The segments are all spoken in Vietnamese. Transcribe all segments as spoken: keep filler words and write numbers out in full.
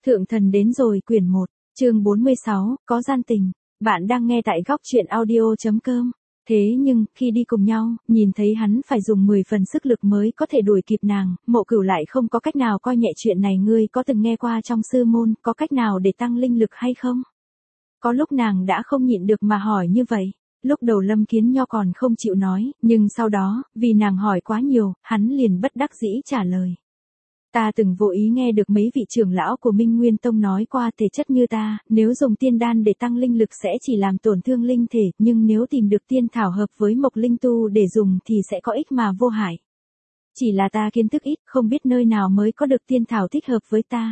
Thượng thần đến rồi quyển một, chương bốn mươi sáu, có gian tình. Bạn đang nghe tại góc truyện audio.com. Thế nhưng, khi đi cùng nhau, nhìn thấy hắn phải dùng mười phần sức lực mới có thể đuổi kịp nàng, Mộ Cửu lại không có cách nào coi nhẹ chuyện này. Ngươi có từng nghe qua trong sư môn, có cách nào để tăng linh lực hay không? Có lúc nàng đã không nhịn được mà hỏi như vậy. Lúc đầu Lâm Kiến Nho còn không chịu nói, nhưng sau đó, vì nàng hỏi quá nhiều, hắn liền bất đắc dĩ trả lời. Ta từng vô ý nghe được mấy vị trưởng lão của Minh Nguyên Tông nói qua, thể chất như ta, nếu dùng tiên đan để tăng linh lực sẽ chỉ làm tổn thương linh thể, nhưng nếu tìm được tiên thảo hợp với mộc linh tu để dùng thì sẽ có ích mà vô hại. Chỉ là ta kiến thức ít, không biết nơi nào mới có được tiên thảo thích hợp với ta.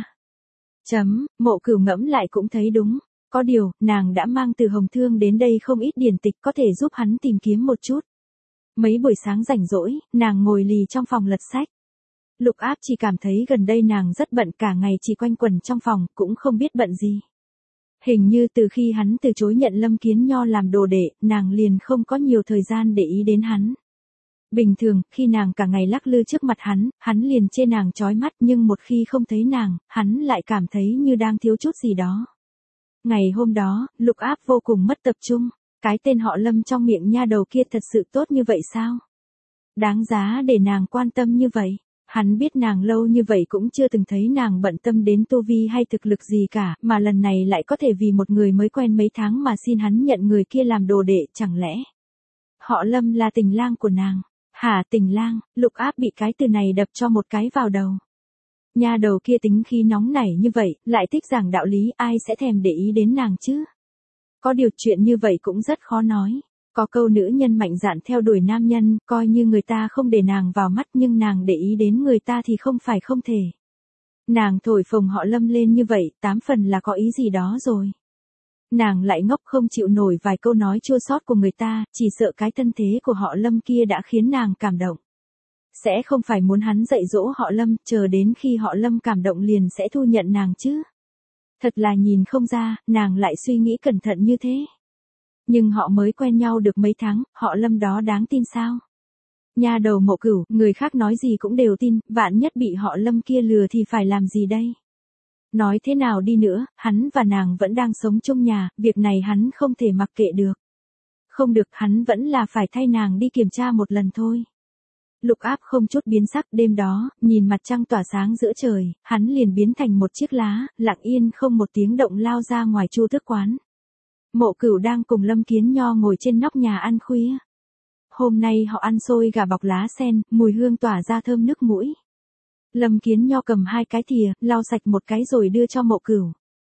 Chấm, Mộ Cửu ngẫm lại cũng thấy đúng. Có điều, nàng đã mang từ Hồng Thương đến đây không ít điển tịch có thể giúp hắn tìm kiếm một chút. Mấy buổi sáng rảnh rỗi, nàng ngồi lì trong phòng lật sách. Lục Áp chỉ cảm thấy gần đây nàng rất bận, cả ngày chỉ quanh quẩn trong phòng, cũng không biết bận gì. Hình như từ khi hắn từ chối nhận Lâm Kiến Nho làm đồ đệ, nàng liền không có nhiều thời gian để ý đến hắn. Bình thường, khi nàng cả ngày lắc lư trước mặt hắn, hắn liền chê nàng chói mắt, nhưng một khi không thấy nàng, hắn lại cảm thấy như đang thiếu chút gì đó. Ngày hôm đó, Lục Áp vô cùng mất tập trung. Cái tên họ Lâm trong miệng nha đầu kia thật sự tốt như vậy sao? Đáng giá để nàng quan tâm như vậy. Hắn biết nàng lâu như vậy cũng chưa từng thấy nàng bận tâm đến tu vi hay thực lực gì cả, mà lần này lại có thể vì một người mới quen mấy tháng mà xin hắn nhận người kia làm đồ đệ, chẳng lẽ họ Lâm là tình lang của nàng? Hả, tình lang? Lục Áp bị cái từ này đập cho một cái vào đầu. Nha đầu kia tính khí nóng nảy như vậy, lại thích giảng đạo lý, ai sẽ thèm để ý đến nàng chứ? Có điều chuyện như vậy cũng rất khó nói. Có câu nữ nhân mạnh dạn theo đuổi nam nhân, coi như người ta không để nàng vào mắt nhưng nàng để ý đến người ta thì không phải không thể. Nàng thổi phồng họ Lâm lên như vậy, tám phần là có ý gì đó rồi. Nàng lại ngốc không chịu nổi vài câu nói chua xót của người ta, chỉ sợ cái thân thế của họ Lâm kia đã khiến nàng cảm động. Sẽ không phải muốn hắn dạy dỗ họ Lâm, chờ đến khi họ Lâm cảm động liền sẽ thu nhận nàng chứ. Thật là nhìn không ra, nàng lại suy nghĩ cẩn thận như thế. Nhưng họ mới quen nhau được mấy tháng, họ Lâm đó đáng tin sao? Nha đầu Mộ Cửu, người khác nói gì cũng đều tin, vạn nhất bị họ Lâm kia lừa thì phải làm gì đây? Nói thế nào đi nữa, hắn và nàng vẫn đang sống chung nhà, việc này hắn không thể mặc kệ được. Không được, hắn vẫn là phải thay nàng đi kiểm tra một lần thôi. Lục Áp không chút biến sắc, đêm đó, nhìn mặt trăng tỏa sáng giữa trời, hắn liền biến thành một chiếc lá, lặng yên không một tiếng động lao ra ngoài Chu Thức Quán. Mộ Cửu đang cùng Lâm Kiến Nho ngồi trên nóc nhà ăn khuya. Hôm nay họ ăn xôi gà bọc lá sen, mùi hương tỏa ra thơm nước mũi. Lâm Kiến Nho cầm hai cái thìa, lau sạch một cái rồi đưa cho Mộ Cửu.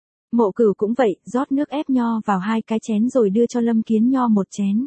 Mộ Cửu cũng vậy, rót nước ép nho vào hai cái chén rồi đưa cho Lâm Kiến Nho một chén.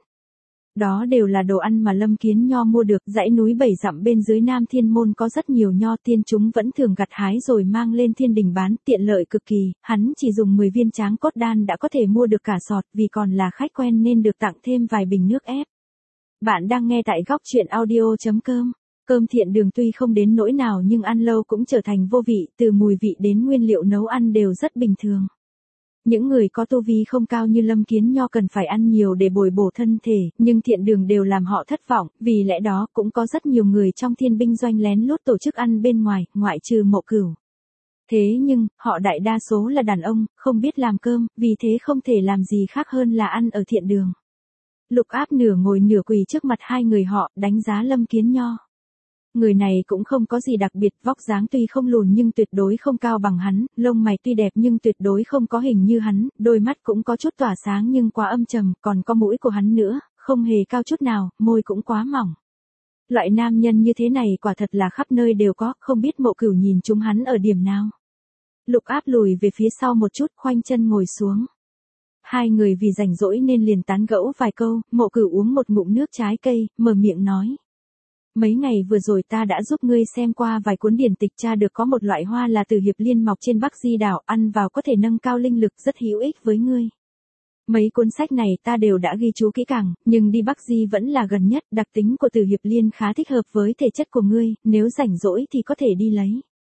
Đó đều là đồ ăn mà Lâm Kiến Nho mua được, dãy núi bảy dặm bên dưới Nam Thiên Môn có rất nhiều nho, tiên chúng vẫn thường gặt hái rồi mang lên thiên đình bán, tiện lợi cực kỳ, hắn chỉ dùng mười viên tráng cốt đan đã có thể mua được cả sọt, vì còn là khách quen nên được tặng thêm vài bình nước ép. Bạn đang nghe tại góc truyện audio.com. Cơm Thiện Đường tuy không đến nỗi nào nhưng ăn lâu cũng trở thành vô vị, từ mùi vị đến nguyên liệu nấu ăn đều rất bình thường. Những người có tu vi không cao như Lâm Kiến Nho cần phải ăn nhiều để bồi bổ thân thể, nhưng Thiện Đường đều làm họ thất vọng, vì lẽ đó cũng có rất nhiều người trong thiên binh doanh lén lút tổ chức ăn bên ngoài, ngoại trừ Mộ Cửu. Thế nhưng, họ đại đa số là đàn ông, không biết làm cơm, vì thế không thể làm gì khác hơn là ăn ở Thiện Đường. Lục Áp nửa ngồi nửa quỳ trước mặt hai người họ, đánh giá Lâm Kiến Nho. Người này cũng không có gì đặc biệt, vóc dáng tuy không lùn nhưng tuyệt đối không cao bằng hắn, lông mày tuy đẹp nhưng tuyệt đối không có hình như hắn, đôi mắt cũng có chút tỏa sáng nhưng quá âm trầm, còn có mũi của hắn nữa, không hề cao chút nào, môi cũng quá mỏng. Loại nam nhân như thế này quả thật là khắp nơi đều có, không biết Mộ Cửu nhìn chúng hắn ở điểm nào. Lục Áp lùi về phía sau một chút, khoanh chân ngồi xuống. Hai người vì rảnh rỗi nên liền tán gẫu vài câu, Mộ Cửu uống một ngụm nước trái cây, mở miệng nói. Mấy ngày vừa rồi ta đã giúp ngươi xem qua vài cuốn điển tịch, tra được có một loại hoa là Từ Hiệp Liên mọc trên Bắc Di đảo, ăn vào có thể nâng cao linh lực, rất hữu ích với ngươi. Mấy cuốn sách này ta đều đã ghi chú kỹ càng, nhưng đi Bắc Di vẫn là gần nhất, đặc tính của Từ Hiệp Liên khá thích hợp với thể chất của ngươi, nếu rảnh rỗi thì có thể đi lấy.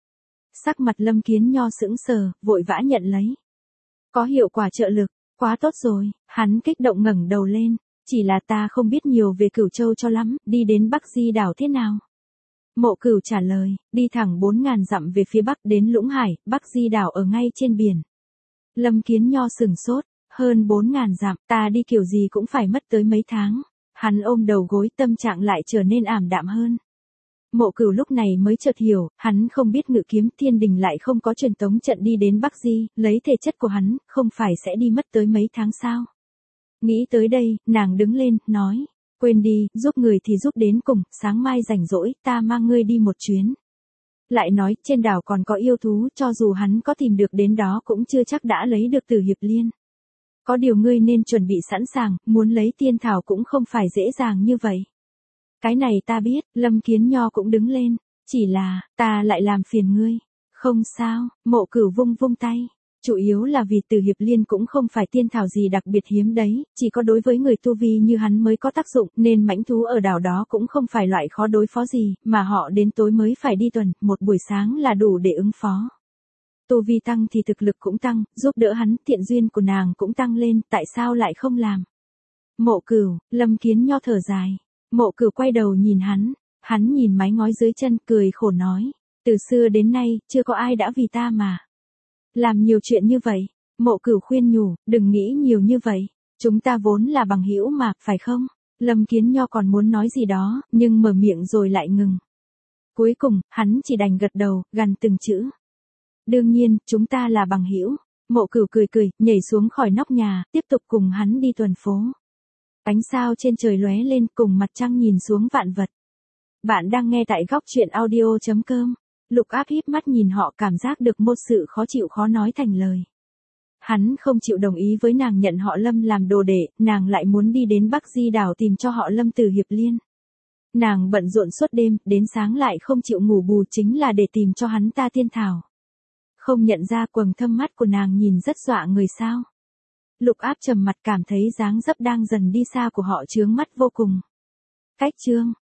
Sắc mặt Lâm Kiến Nho sững sờ, vội vã nhận lấy. Có hiệu quả trợ lực, quá tốt rồi, hắn kích động ngẩng đầu lên. Chỉ là ta không biết nhiều về Cửu Châu cho lắm, đi đến Bắc Di đảo thế nào? Mộ Cửu trả lời, đi thẳng bốn ngàn dặm về phía bắc đến Lũng Hải, Bắc Di đảo ở ngay trên biển. Lâm Kiến Nho sừng sốt, hơn bốn ngàn dặm, ta đi kiểu gì cũng phải mất tới mấy tháng. Hắn ôm đầu gối, tâm trạng lại trở nên ảm đạm hơn. Mộ Cửu lúc này mới chợt hiểu, hắn không biết Ngự Kiếm Thiên Đình lại không có truyền tống trận đi đến Bắc Di, lấy thể chất của hắn, không phải sẽ đi mất tới mấy tháng sao. Nghĩ tới đây, nàng đứng lên, nói, quên đi, giúp người thì giúp đến cùng, sáng mai rảnh rỗi, ta mang ngươi đi một chuyến. Lại nói, trên đảo còn có yêu thú, cho dù hắn có tìm được đến đó cũng chưa chắc đã lấy được Tử Hiệp Liên. Có điều ngươi nên chuẩn bị sẵn sàng, muốn lấy tiên thảo cũng không phải dễ dàng như vậy. Cái này ta biết, Lâm Kiến Nho cũng đứng lên, chỉ là, ta lại làm phiền ngươi. Không sao, Mộ Cửu vung vung tay. Chủ yếu là vì Tử Hiệp Liên cũng không phải tiên thảo gì đặc biệt hiếm đấy, chỉ có đối với người tu vi như hắn mới có tác dụng, nên mãnh thú ở đảo đó cũng không phải loại khó đối phó gì, mà họ đến tối mới phải đi tuần, một buổi sáng là đủ để ứng phó. Tu vi tăng thì thực lực cũng tăng, giúp đỡ hắn, thiện duyên của nàng cũng tăng lên, tại sao lại không làm? Mộ Cửu, Lâm Kiến Nho thở dài. Mộ Cửu quay đầu nhìn hắn, hắn nhìn mái ngói dưới chân, cười khổ nói, từ xưa đến nay, chưa có ai đã vì ta mà làm nhiều chuyện như vậy. Mộ Cửu khuyên nhủ, đừng nghĩ nhiều như vậy, chúng ta vốn là bằng hữu mà, phải không? Lâm Kiến Nho còn muốn nói gì đó, nhưng mở miệng rồi lại ngừng. Cuối cùng, hắn chỉ đành gật đầu, gằn từng chữ. Đương nhiên, chúng ta là bằng hữu. Mộ Cửu cười cười, nhảy xuống khỏi nóc nhà, tiếp tục cùng hắn đi tuần phố. Ánh sao trên trời lóe lên, cùng mặt trăng nhìn xuống vạn vật. Bạn đang nghe tại góc truyện audio chấm com. Lục Áp híp mắt nhìn họ, cảm giác được một sự khó chịu khó nói thành lời. Hắn không chịu đồng ý với nàng nhận họ Lâm làm đồ đệ, nàng lại muốn đi đến Bắc Di đảo tìm cho họ Lâm Tử Hiệp Liên. Nàng bận rộn suốt đêm, đến sáng lại không chịu ngủ bù, chính là để tìm cho hắn ta tiên thảo. Không nhận ra quầng thâm mắt của nàng nhìn rất dọa người sao. Lục Áp trầm mặt, cảm thấy dáng dấp đang dần đi xa của họ chướng mắt vô cùng. Cách chương